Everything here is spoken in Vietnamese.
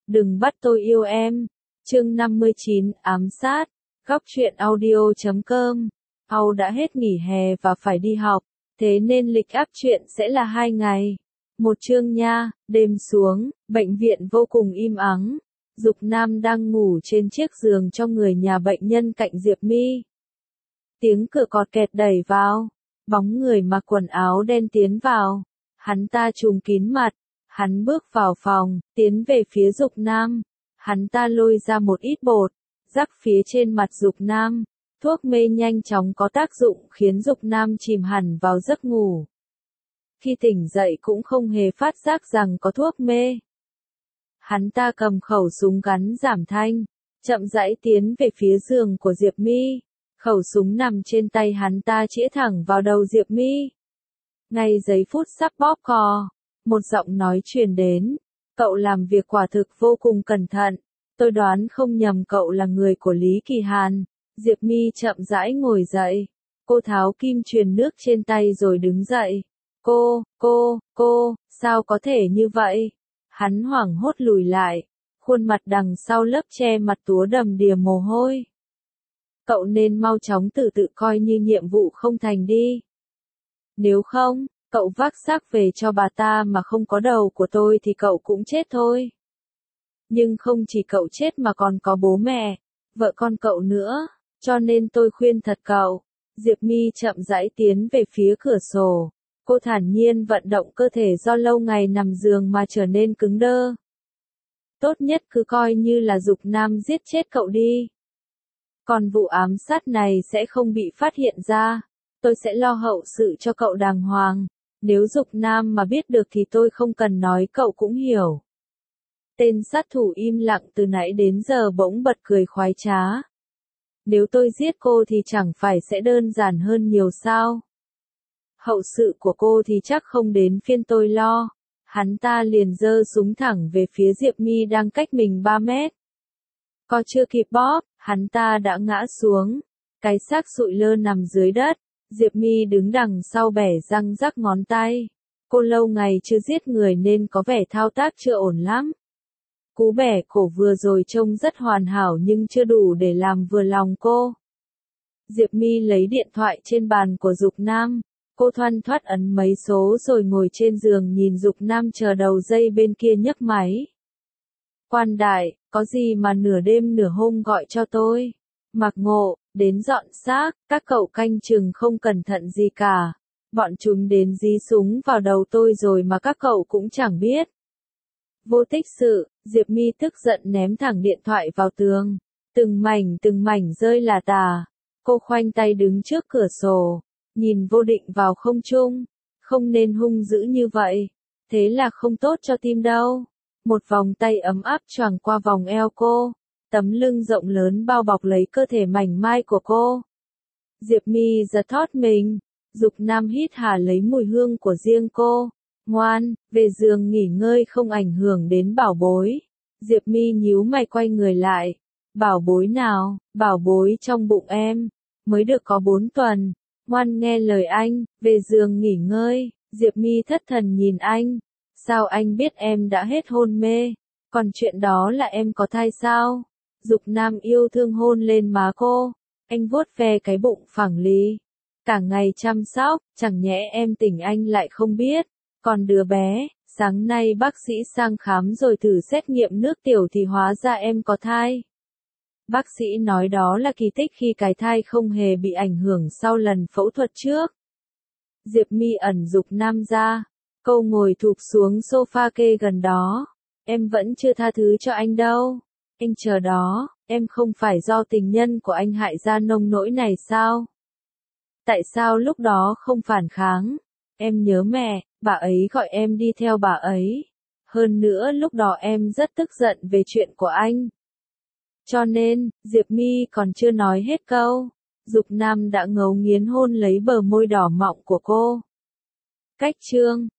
Đừng bắt tôi yêu em. Chương 59, ám sát. Góc truyện audio.com. Âu đã hết nghỉ hè và phải đi học, thế nên lịch áp truyện sẽ là 2 ngày. Một chương nha. Đêm xuống, bệnh viện vô cùng im ắng. Dục Nam đang ngủ trên chiếc giường cho người nhà bệnh nhân cạnh Diệp My. Tiếng cửa cọt kẹt đẩy vào. Bóng người mặc quần áo đen tiến vào. Hắn ta trùm kín mặt. Hắn bước vào phòng, tiến về phía Dục Nam. Hắn ta lôi ra một ít bột, rắc phía trên mặt Dục Nam. Thuốc mê nhanh chóng có tác dụng khiến Dục Nam chìm hẳn vào giấc ngủ. Khi tỉnh dậy cũng không hề phát giác rằng có thuốc mê. Hắn ta cầm khẩu súng gắn giảm thanh, chậm rãi tiến về phía giường của Diệp My. Khẩu súng nằm trên tay hắn ta chĩa thẳng vào đầu Diệp My. Ngay giây phút sắp bóp cò, một giọng nói truyền đến. Cậu làm việc quả thực vô cùng cẩn thận. Tôi đoán không nhầm cậu là người của Lý Kỳ Hàn. Diệp My chậm rãi ngồi dậy. Cô tháo kim truyền nước trên tay rồi đứng dậy. Cô, sao có thể như vậy? Hắn hoảng hốt lùi lại. Khuôn mặt đằng sau lớp che mặt túa đầm đìa mồ hôi. Cậu nên mau chóng tự coi như nhiệm vụ không thành đi. Nếu không, cậu vác xác về cho bà ta mà không có đầu của tôi thì cậu cũng chết thôi. Nhưng không chỉ cậu chết mà còn có bố mẹ, vợ con cậu nữa, cho nên tôi khuyên thật cậu. Diệp My chậm rãi tiến về phía cửa sổ. Cô thản nhiên vận động cơ thể do lâu ngày nằm giường mà trở nên cứng đơ. Tốt nhất cứ coi như là Dục Nam giết chết cậu đi. Còn vụ ám sát này sẽ không bị phát hiện ra. Tôi sẽ lo hậu sự cho cậu đàng hoàng. Nếu Dục Nam mà biết được thì tôi không cần nói cậu cũng hiểu. Tên sát thủ im lặng từ nãy đến giờ bỗng bật cười khoái trá. Nếu tôi giết cô thì chẳng phải sẽ đơn giản hơn nhiều sao? Hậu sự của cô thì chắc không đến phiên tôi lo. Hắn ta liền giơ súng thẳng về phía Diệp My đang cách mình 3 mét. Có chưa kịp bóp, hắn ta đã ngã xuống. Cái xác sụi lơ nằm dưới đất. Diệp My đứng đằng sau bẻ răng rắc ngón tay. Cô lâu ngày chưa giết người nên có vẻ thao tác chưa ổn lắm. Cú bẻ cổ vừa rồi trông rất hoàn hảo nhưng chưa đủ để làm vừa lòng cô. Diệp My lấy điện thoại trên bàn của Dục Nam. Cô thoăn thoắt ấn mấy số rồi ngồi trên giường nhìn Dục Nam chờ đầu dây bên kia nhấc máy. Quan đại, có gì mà nửa đêm nửa hôm gọi cho tôi? Mạc Ngộ, đến dọn xác, các cậu canh chừng không cẩn thận gì cả. Bọn chúng đến dí súng vào đầu tôi rồi mà các cậu cũng chẳng biết. Vô tích sự, Diệp My tức giận ném thẳng điện thoại vào tường. Từng mảnh rơi là tả. Cô khoanh tay đứng trước cửa sổ, nhìn vô định vào không trung. Không nên hung dữ như vậy. Thế là không tốt cho tim đâu. Một vòng tay ấm áp choàng qua vòng eo cô. Tấm lưng rộng lớn bao bọc lấy cơ thể mảnh mai của cô. Diệp My giật thót mình. Dục Nam hít hà lấy mùi hương của riêng cô. Ngoan, về giường nghỉ ngơi không ảnh hưởng đến bảo bối. Diệp My nhíu mày quay người lại. Bảo bối nào? Bảo bối trong bụng em. Mới được có 4 tuần. Ngoan nghe lời anh, về giường nghỉ ngơi. Diệp My thất thần nhìn anh. Sao anh biết em đã hết hôn mê? Còn chuyện đó là em có thai sao? Dục Nam yêu thương hôn lên má cô. Anh vuốt ve cái bụng phẳng lì. Cả ngày chăm sóc, chẳng nhẽ em tỉnh anh lại không biết. Còn đứa bé, sáng nay bác sĩ sang khám rồi thử xét nghiệm nước tiểu thì hóa ra em có thai. Bác sĩ nói đó là kỳ tích khi cái thai không hề bị ảnh hưởng sau lần phẫu thuật trước. Diệp My ẩn Dục Nam ra. Cô ngồi thụp xuống sofa kê gần đó. Em vẫn chưa tha thứ cho anh đâu. Anh chờ đó, em không phải do tình nhân của anh hại ra nông nỗi này sao? Tại sao lúc đó không phản kháng? Em nhớ mẹ, bà ấy gọi em đi theo bà ấy. Hơn nữa lúc đó em rất tức giận về chuyện của anh. Cho nên, Diệp My còn chưa nói hết câu. Dục Nam đã ngấu nghiến hôn lấy bờ môi đỏ mọng của cô. Cách chương